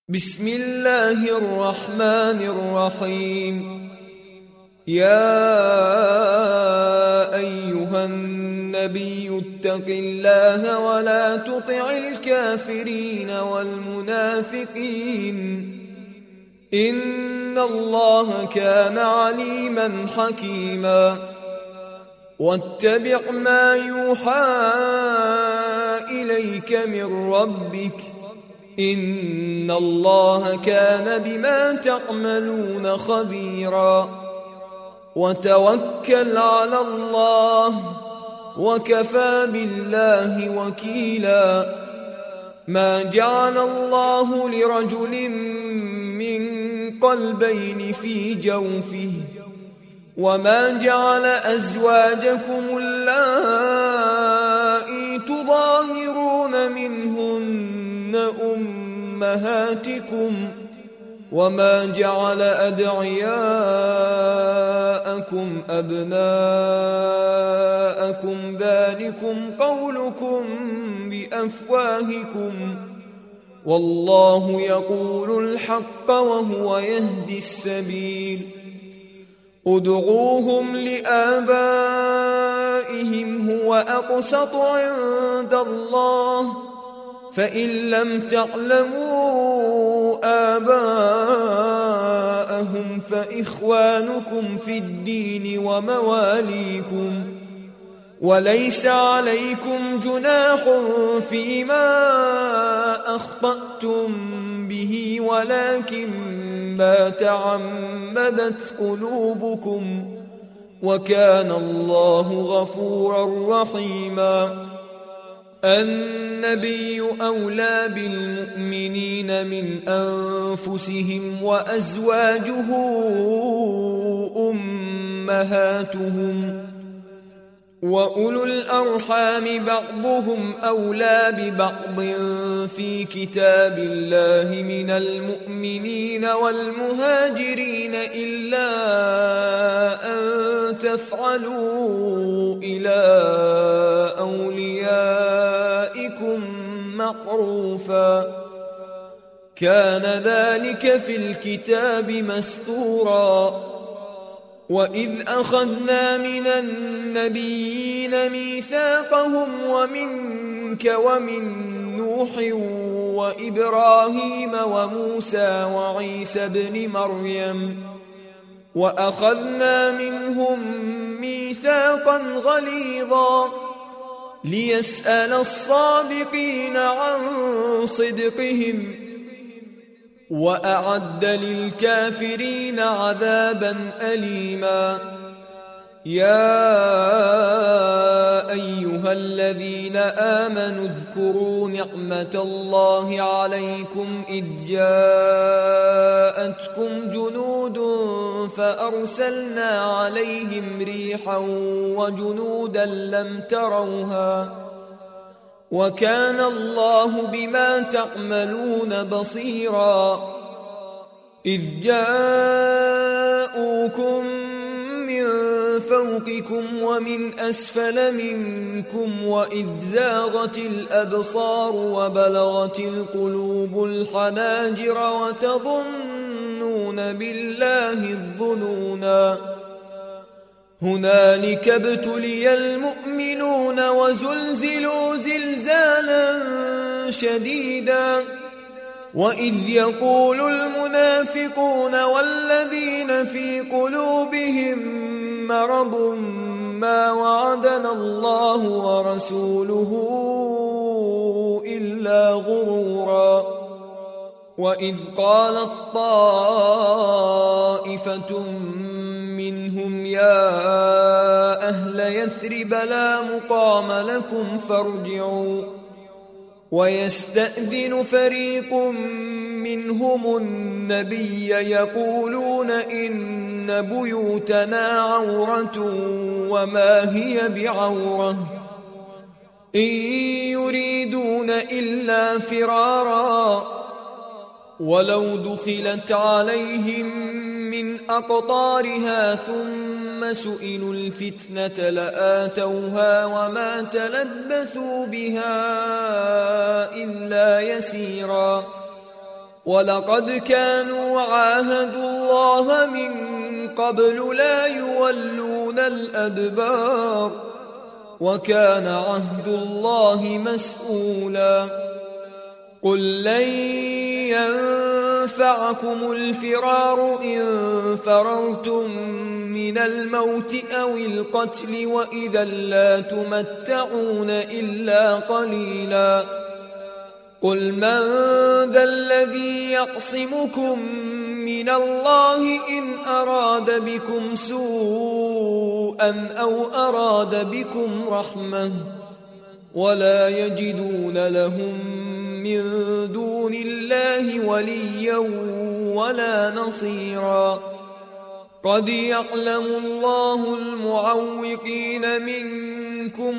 بسم الله الرحمن الرحيم. يا أيها النبي اتق الله ولا تطع الكافرين والمنافقين إن الله كان عليما حكيما. واتبع ما يوحى إليك من ربك إن الله كان بما تعملون خبيرا. وتوكل على الله وكفى بالله وكيلا. ما جعل الله لرجل من قلبين في جوفه وما جعل أزواجكم اللائي تظاهرون منهن أمهاتكم وما جعل أدعياءكم أبناءكم ذلكم قولكم بأفواهكم والله يقول الحق وهو يهدي السبيل. ادعوهم لآبائهم هو أقسط عند الله فإن لم تعلموا آباءهم فإخوانكم في الدين ومواليكم وليس عليكم جناح فيما أخطأتم به ولكن ما تعمدت قلوبكم وكان الله غفورا رحيما. النبي أولى بالمؤمنين من أنفسهم وأزواجه أمهاتهم وأولو الأرحام بعضهم أولى ببعض في كتاب الله من المؤمنين والمهاجرين إلا أن تفعلوا إلى أوليائكم معروفا كان ذلك في الكتاب مسطورا. وإذ أخذنا من النبيين ميثاقهم ومنك ومن نوح وإبراهيم وموسى وعيسى بن مريم وأخذنا منهم ميثاقا غليظا ليسأل الصادقين عن صدقهم وأعد للكافرين عذابا أليما. يا أيها الذين آمنوا اذكروا نعمة الله عليكم إذ جاءتكم جنود فأرسلنا عليهم ريحا وجنودا لم تروها وكان الله بما تعملون بصيرا. إذ جاءوكم من فوقكم ومن أسفل منكم وإذ زاغت الأبصار وبلغت القلوب الحناجر وتظنون بالله الظنونا. هنالك ابتلي المؤمنون وزلزلوا زلزالا شديدا. وإذ يقول المنافقون والذين في قلوبهم مرض ما وعدنا الله ورسوله إلا غرورا. وإذ قالت طائفة منهم يا أهل يثرب لا مقام لكم فارجعوا ويستأذن فريق منهم النبي يقولون إن بيوتنا عورة وما هي بعورة إن يريدون إلا فرارا ولو دخلت عليهم من أقطارها ثم سئلوا الفتنة لآتوها وما تلبثوا بها إلا يسيرا ولقد كانوا عاهدوا الله من قبل لا يولون الأدبار وكان عهد الله مسؤولا قل لن ينفعكم الفرار إن فررتم من الموت أو القتل وإذا لا تمتعون إلا قليلا قل من ذا الذي يعصمكم من الله إن أراد بكم سوءا أو أراد بكم رحمة ولا يجدون لهم من دون الله وليا ولا نصيرا قد يعلم الله المعوقين منكم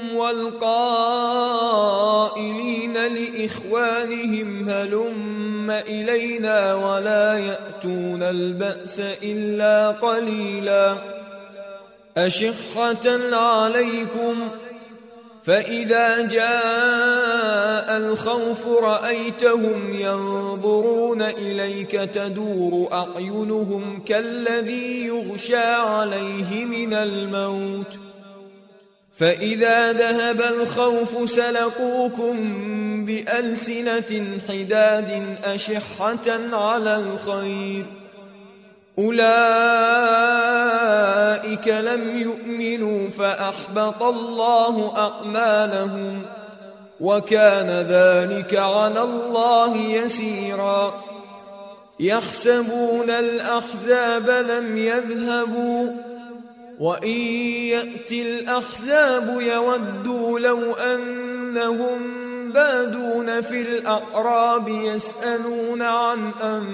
والقائلين لإخوانهم هلم إلينا ولا يأتون البأس إلا قليلا أشحة عليكم فإذا جاء الخوف رأيتهم ينظرون إليك تدور أعينهم كالذي يغشى عليه من الموت فإذا ذهب الخوف سلقوكم بألسنة حداد أشحة على الخير أولئك لم يؤمنوا فأحبط الله أعمالهم وكان ذلك على الله يسيرا يحسبون الأحزاب لم يذهبوا وإن يأتي الأحزاب يودوا لو أنهم بادون في الأعراب يسألون عن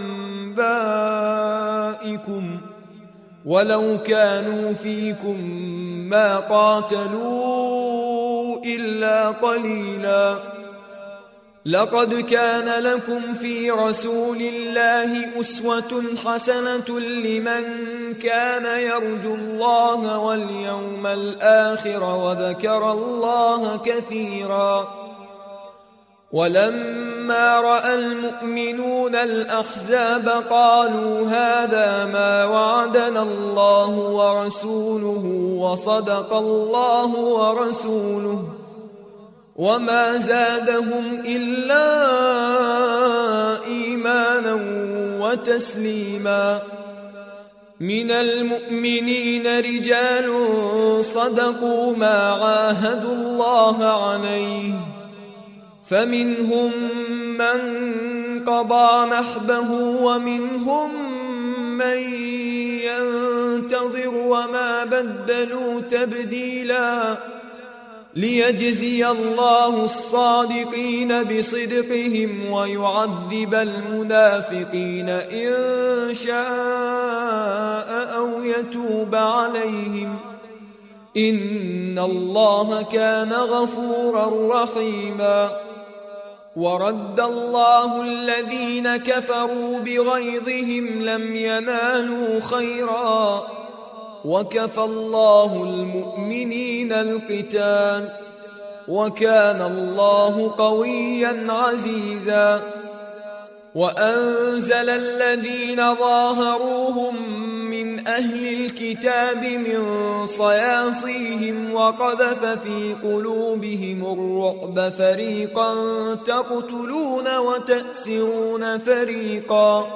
أنبائكم ولو كانوا فيكم ما قاتلوا إلا قليلا لقد كان لكم في رسول الله أسوة حسنة لمن كان يرجو الله واليوم الآخر وذكر الله كثيرا ولما رأى المؤمنون الأحزاب قالوا هذا ما وعدنا الله ورسوله وصدق الله ورسوله وما زادهم إلا إيمانا وتسليما من المؤمنين رجال صدقوا ما عاهدوا الله عليه فمنهم من قضى نحبه ومنهم من ينتظر وما بدلوا تبديلا ليجزي الله الصادقين بصدقهم ويعذب المنافقين إن شاء أو يتوب عليهم إن الله كان غفورا رحيما ورد الله الذين كفروا بغيظهم لم ينالوا خيرا وكفى الله المؤمنين القتال وكان الله قويا عزيزا وأنزل الذين ظاهروهم من أهل الكتاب من صياصيهم وقذف في قلوبهم الرعب فريقا تقتلون وتأسرون فريقا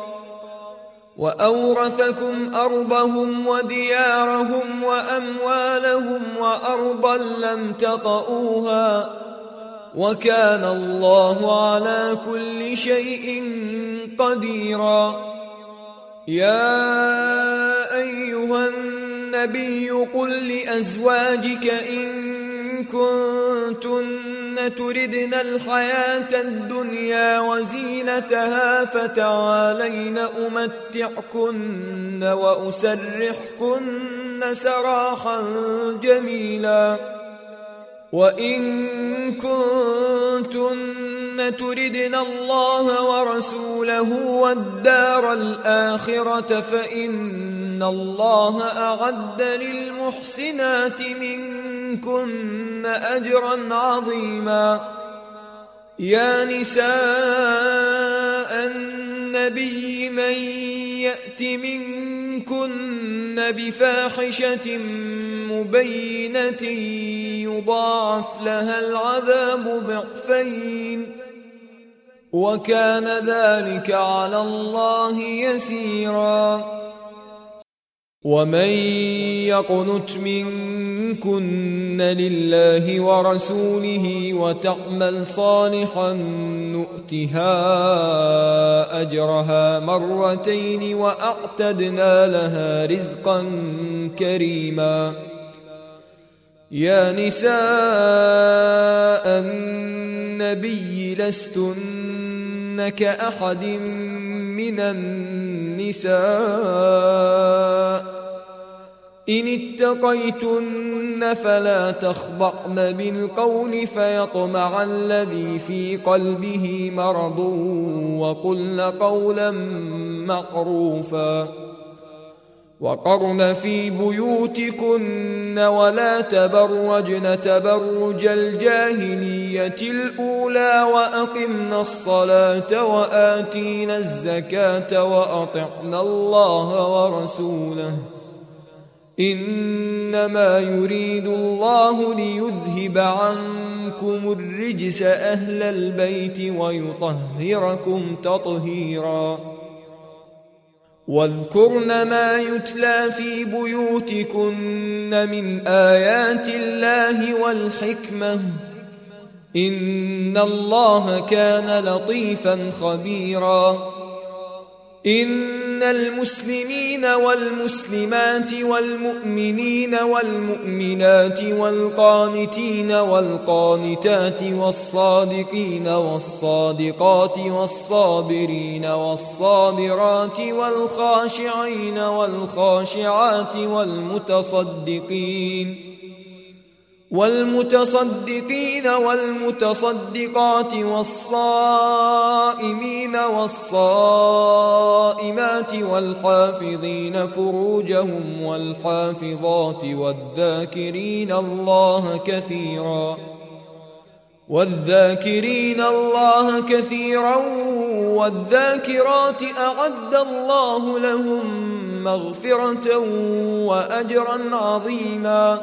وأورثكم أرضهم وديارهم وأموالهم وأرضا لم تطئوها وكان الله على كل شيء قديرا يا أيها النبي قل لأزواجك إن كنتن تردن الحياة الدنيا وزينتها فتعالين أمتعكن وأسرحكن سراحا جميلا وإن كنتن تردن الله ورسوله والدار الآخرة فإن الله أعد للمحسنات منكن أجرا عظيما يا نساء النبي النبي من يأت منكن بفاحشة مبينة يضاعف لها العذاب ضعفين وكان ذلك على الله يسيرا. ومن يقنت منكن لله ورسوله وتعمل صالحا نؤتها أجرها مرتين وأعتدنا لها رزقا كريما. يا نساء النبي لستن كأحد من النساء إن اتقيتن فلا تخضعن بالقول فيطمع الذي في قلبه مرض وقلن قولا معروفا. وقرن في بيوتكن ولا تبرجن تبرج الجاهلية الأولى وأقمن الصلاة وآتينا الزكاة وأطعنا الله ورسوله إنما يريد الله ليذهب عنكم الرجس أهل البيت ويطهركم تطهيرا. واذكرن ما يتلى في بيوتكن من آيات الله والحكمة إن الله كان لطيفا خبيرا. إن المسلمين والمسلمات والمؤمنين والمؤمنات والقانتين والقانتات والصادقين والصادقات والصابرين والصابرات والخاشعين والخاشعات والمتصدقين والمتصدقات والصائمين والصائمات والحافظين فروجهم والحافظات والذاكرين الله كثيرا والذاكرات أعد الله لهم مغفرة وأجرا عظيما.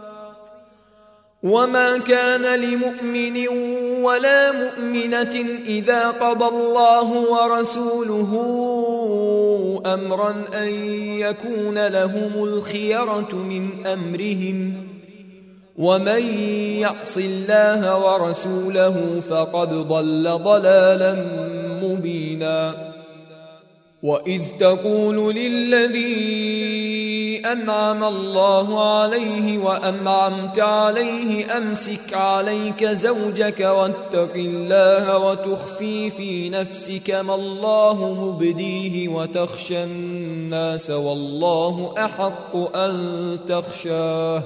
وما كان لمؤمن ولا مؤمنة إذا قضى الله ورسوله أمرا أن يكون لهم الخيرة من أمرهم ومن يعص الله ورسوله فقد ضل ضلالا مبينا. وإذ تقول للذي أنعم الله عليه وأنعمت عليه أمسك عليك زوجك واتق الله وتخفي في نفسك ما الله مبديه وتخشى الناس والله أحق أن تخشاه.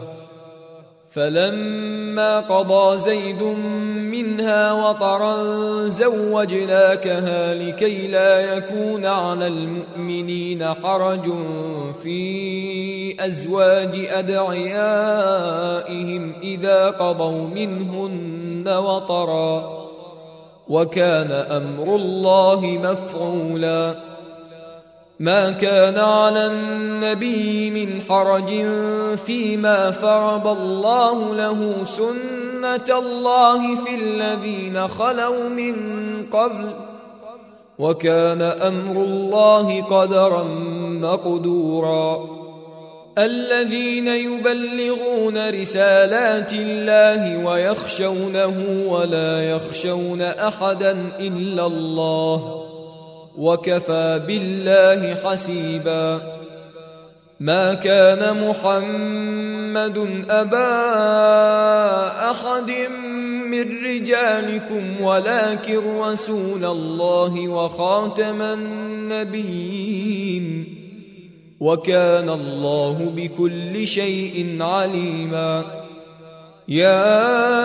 فلما قضى زيد منها وطرا زوجناكها لكي لا يكون على المؤمنين حرج في أزواج أدعيائهم إذا قضوا منهن وطرا وكان أمر الله مفعولا. ما كان على النبي من حرج فيما فرض الله له سنة الله في الذين خلوا من قبل وكان أمر الله قدرا مقدورا. الذين يبلغون رسالات الله ويخشونه ولا يخشون أحدا إلا الله وكفى بالله حسيبا. ما كان محمد أبا أحد من رجالكم ولكن رسول الله وخاتم النبيين وكان الله بكل شيء عليما. يا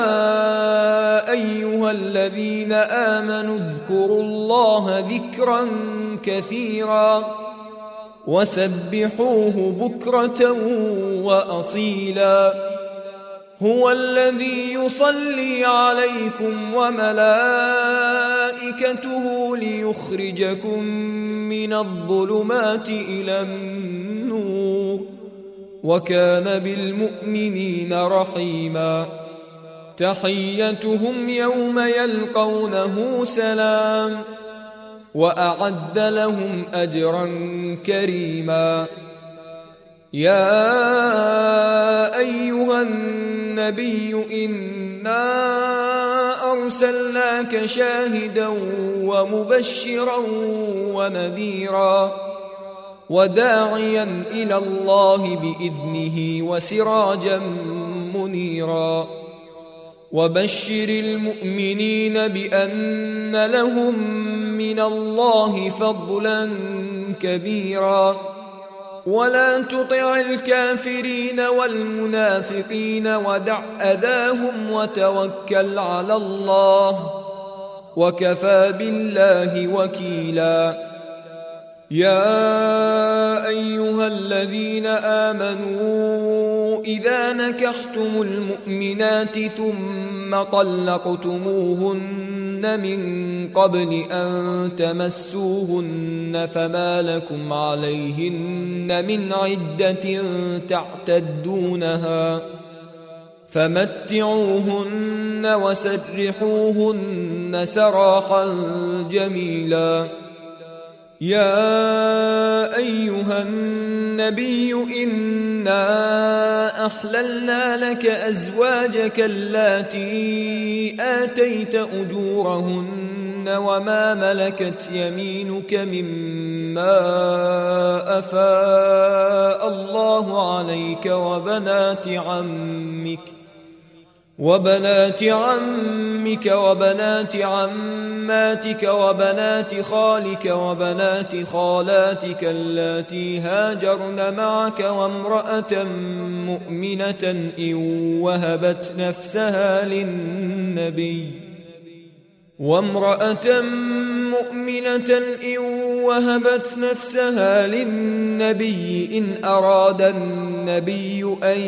أيها الذين آمنوا اذكروا الله ذكرا كثيرا وسبحوه بكرة وأصيلا. هو الذي يصلي عليكم وملائكته ليخرجكم من الظلمات إلى النور وكان بالمؤمنين رحيما تحيتهم يوم يلقونه سلام وأعد لهم أجرا كريما يا أيها النبي إنا أرسلناك شاهدا ومبشرا ونذيرا وداعيا إلى الله بإذنه وسراجا منيرا وبشر المؤمنين بأن لهم من الله فضلا كبيرا ولا تطع الكافرين والمنافقين ودع أذاهم وتوكل على الله وكفى بالله وكيلا يا أيها الذين آمنوا إذا نكحتم المؤمنات ثم طلقتموهن من قبل أن تمسوهن فما لكم عليهن من عدة تعتدونها فمتعوهن وسرحوهن سراحا جميلا يا أيها النبي إنا أحللنا لك أزواجك اللاتي آتيت أجورهن وما ملكت يمينك مما أفاء الله عليك وبنات عمك وبنات عماتك وبنات خالك وبنات خالاتك اللاتي هاجرن معك وامرأة مؤمنة إن وهبت نفسها للنبي إن أراد النبي أن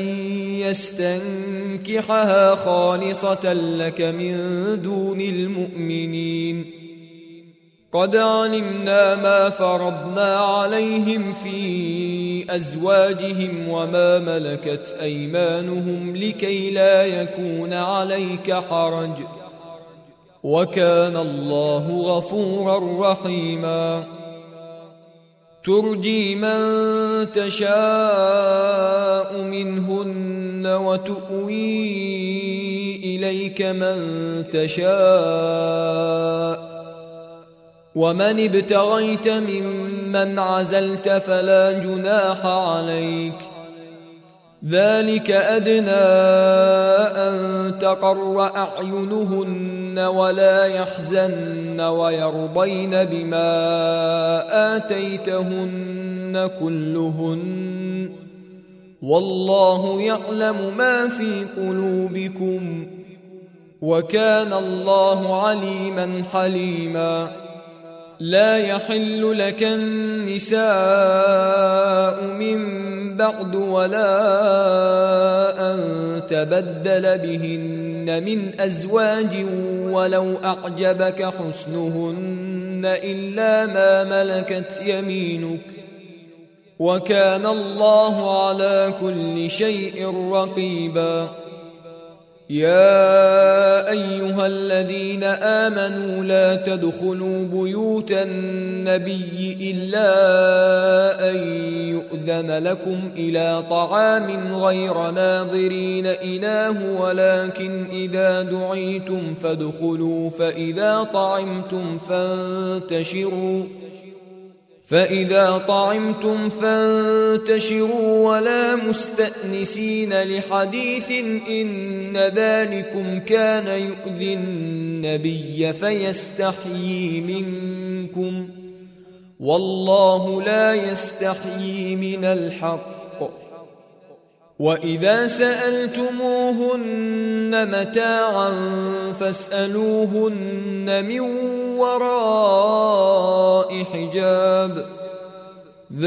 يستنكحها خالصة لك من دون المؤمنين قد علمنا ما فرضنا عليهم في أزواجهم وما ملكت أيمانهم لكي لا يكون عليك حرج وكان الله غفورا رحيما ترجي من تشاء منهن وتؤوي إليك من تشاء ومن ابتغيت ممن عزلت فلا جناح عليك ذلك أدنى أن تقر أعينهن ولا يحزن ويرضين بما آتيتهن كلهن والله يعلم ما في قلوبكم وكان الله عليما حليما لا يحل لك النساء من بعد ولا أن تبدل بهن من أزواج ولو أعجبك حسنهن إلا ما ملكت يمينك وكان الله على كل شيء رقيبا يا أيها الذين آمنوا لا تدخلوا بيوت النبي إلا أن يؤذن لكم إلى طعام غير ناظرين إناه ولكن إذا دعيتم فادخلوا فإذا طعمتم فانتشروا ولا مستأنسين لحديث إن ذلكم كان يؤذي النبي فيستحيي منكم والله لا يستحيي من الحق وإذا سألتموهن متاعا فاسألوهن من وراء حجاب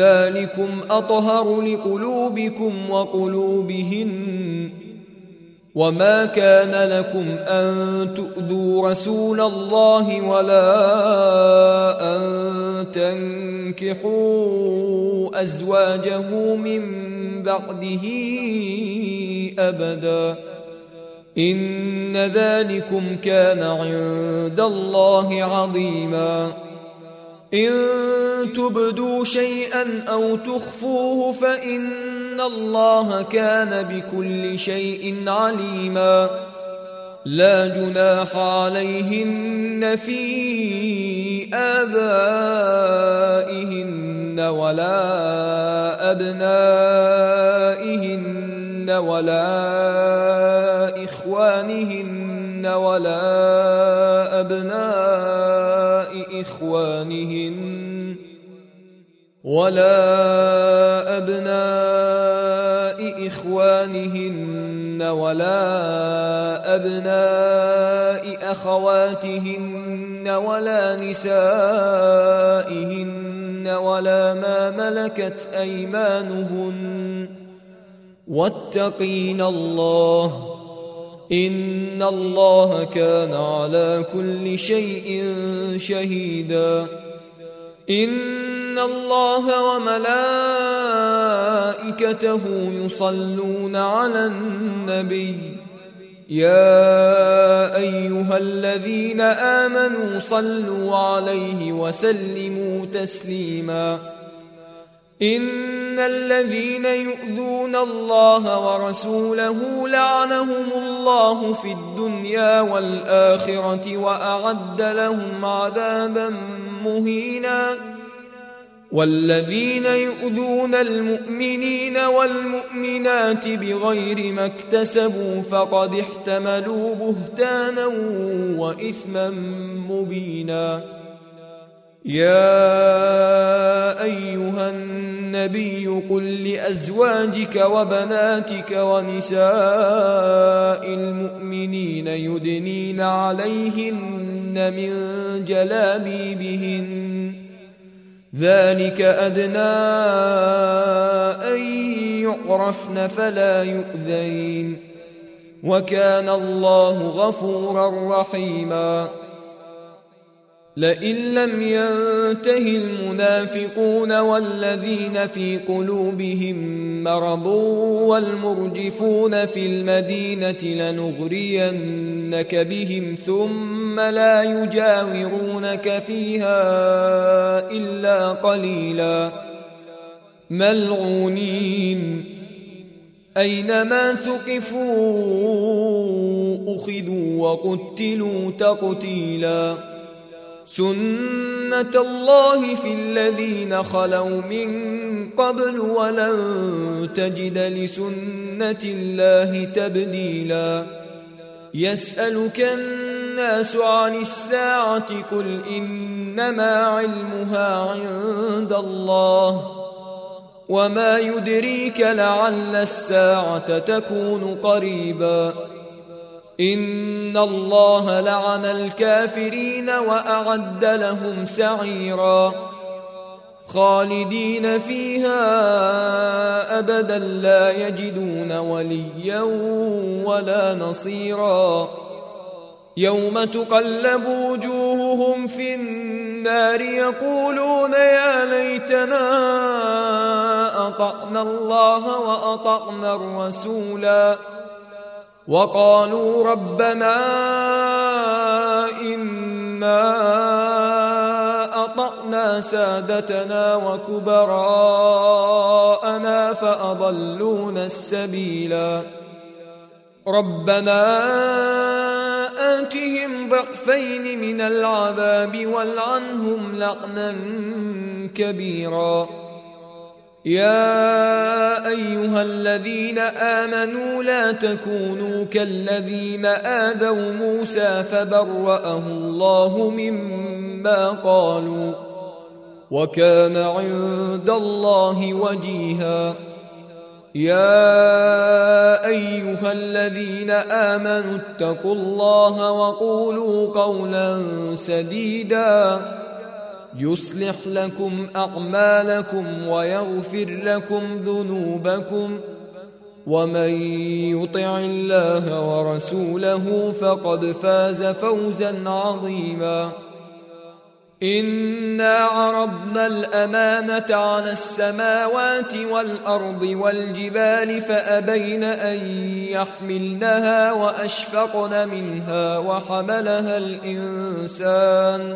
ذلكم أطهر لقلوبكم وقلوبهن وما كان لكم أن تؤذوا رسول الله ولا أن تنكحوا أزواجه من بعده أبدا إن ذلكم كان عند الله عظيما إن تبدوا شيئا أو تخفوه فإن الله كان بكل شيء عليما لا جناح عليهن في آبائهن ولا أبنائهن ولا إخوانهن ولا أبناء إخوانهن ولا أبناء أخواتهن ولا نسائهن ولا ما ملكت أيمانهن واتقين الله إن الله كان على كل شيء شهيدا إن الله وملائكته يصلون على النبي يا أيها الذين آمنوا صلوا عليه وسلموا تسليما إن الذين يؤذون الله ورسوله لعنهم الله في الدنيا والآخرة وأعد لهم عذابا مهينا والذين يؤذون المؤمنين والمؤمنات بغير ما اكتسبوا فقد احتملوا بهتانا وإثما مبينا يا أيها النبي قل لأزواجك وبناتك ونساء المؤمنين يدنين عليهن من جلابيبهن ذلك أدنى أن يعرفن فلا يؤذين وكان الله غفورا رحيما لئن لم ينته المنافقون والذين في قلوبهم مرض والمرجفون في المدينة لنغرينك بهم ثم لا يجاورونك فيها إلا قليلا ملعونين أينما ثقفوا أخذوا وقتلوا تقتيلا سنة الله في الذين خلوا من قبل ولن تجد لسنة الله تبديلا يسألك الناس عن الساعة قل إنما علمها عند الله وما يدريك لعل الساعة تكون قريبا إن الله لعن الكافرين وأعد لهم سعيرا خالدين فيها أبدا لا يجدون وليا ولا نصيرا يوم تقلب وجوههم في النار يقولون يا ليتنا أطعنا الله وأطعنا الرسولا وقالوا ربنا إنا أطعنا سادتنا وكبراءنا فأضلونا السبيلا ربنا آتهم ضعفين من العذاب والعنهم لعنا كبيرا يا أيها الذين آمنوا لا تكونوا كالذين آذوا موسى فبرأه الله مما قالوا وكان عند الله وجيها يا أيها الذين آمنوا اتقوا الله وقولوا قولا سديدا يصلح لكم أعمالكم ويغفر لكم ذنوبكم ومن يطع الله ورسوله فقد فاز فوزا عظيما. إنا عرضنا الأمانة على السماوات والأرض والجبال فأبين أن يحملنها وأشفقن منها وحملها الإنسان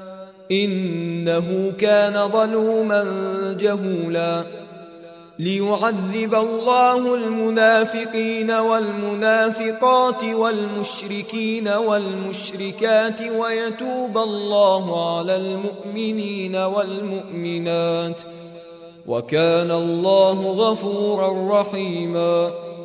إنه كان ظلوما جهولا. ليعذب الله المنافقين والمنافقات والمشركين والمشركات ويتوب الله على المؤمنين والمؤمنات وكان الله غفورا رحيما.